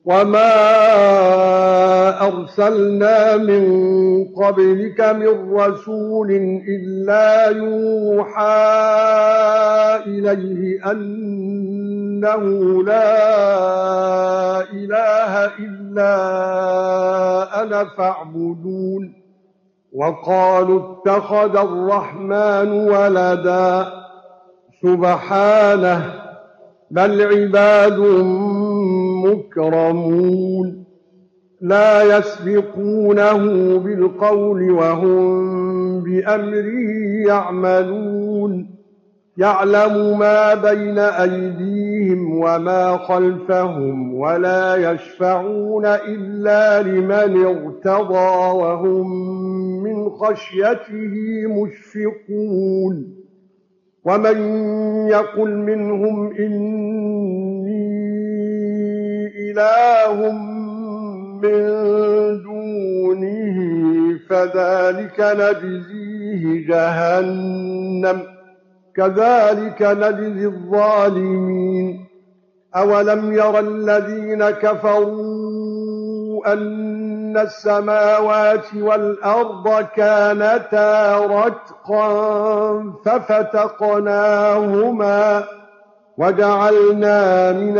وما أرسلنا من قبلك من رسول إلا يوحى إليه أنه لا إله إلا أنا فاعبدون وقالوا اتخذ الرحمن ولدا سبحانه بل عباد مكرمون لا يسبقونه بالقول وهم بأمره يعملون يعلم ما بين أيديهم وما خلفهم ولا يشفعون إلا لمن ارتضى وهم من خشيته مشفقون ومن يقل منهم إني إله من دونه فذلك نجزيه جهنم كذلك نجزي الظالمين أولم ير الذين كفروا أن السماوات والأرض كانتا رتقا ففتقناهما وجعلنا من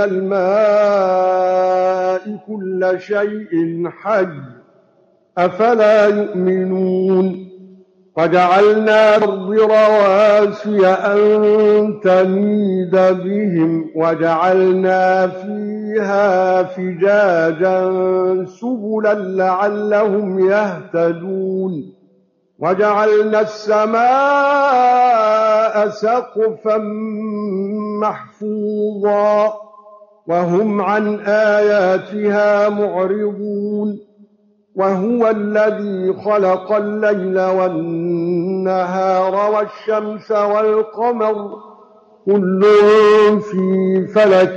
الماء كل شيء حي أفلا يؤمنون وجعلنا الأرض رواسي أن تميد بهم وجعلنا فيها فجاجا سبلا لعلهم يهتدون وجعلنا السماء سقفا محفوظا وهم عن آياتها معرضون وهو الذي خلق الليل والنهار والشمس والقمر كل في فلك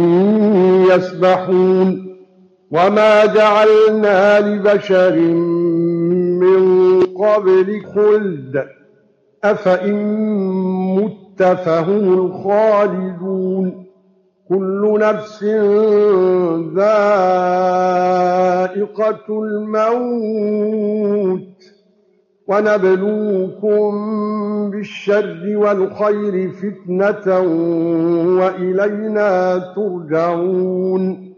يسبحون وما جعلنا لبشر من قبلك خلد أفإن مت فهم الخالدون كل نفس ذائقة الموت ونبلوكم بالشر والخير فتنة وإلينا ترجعون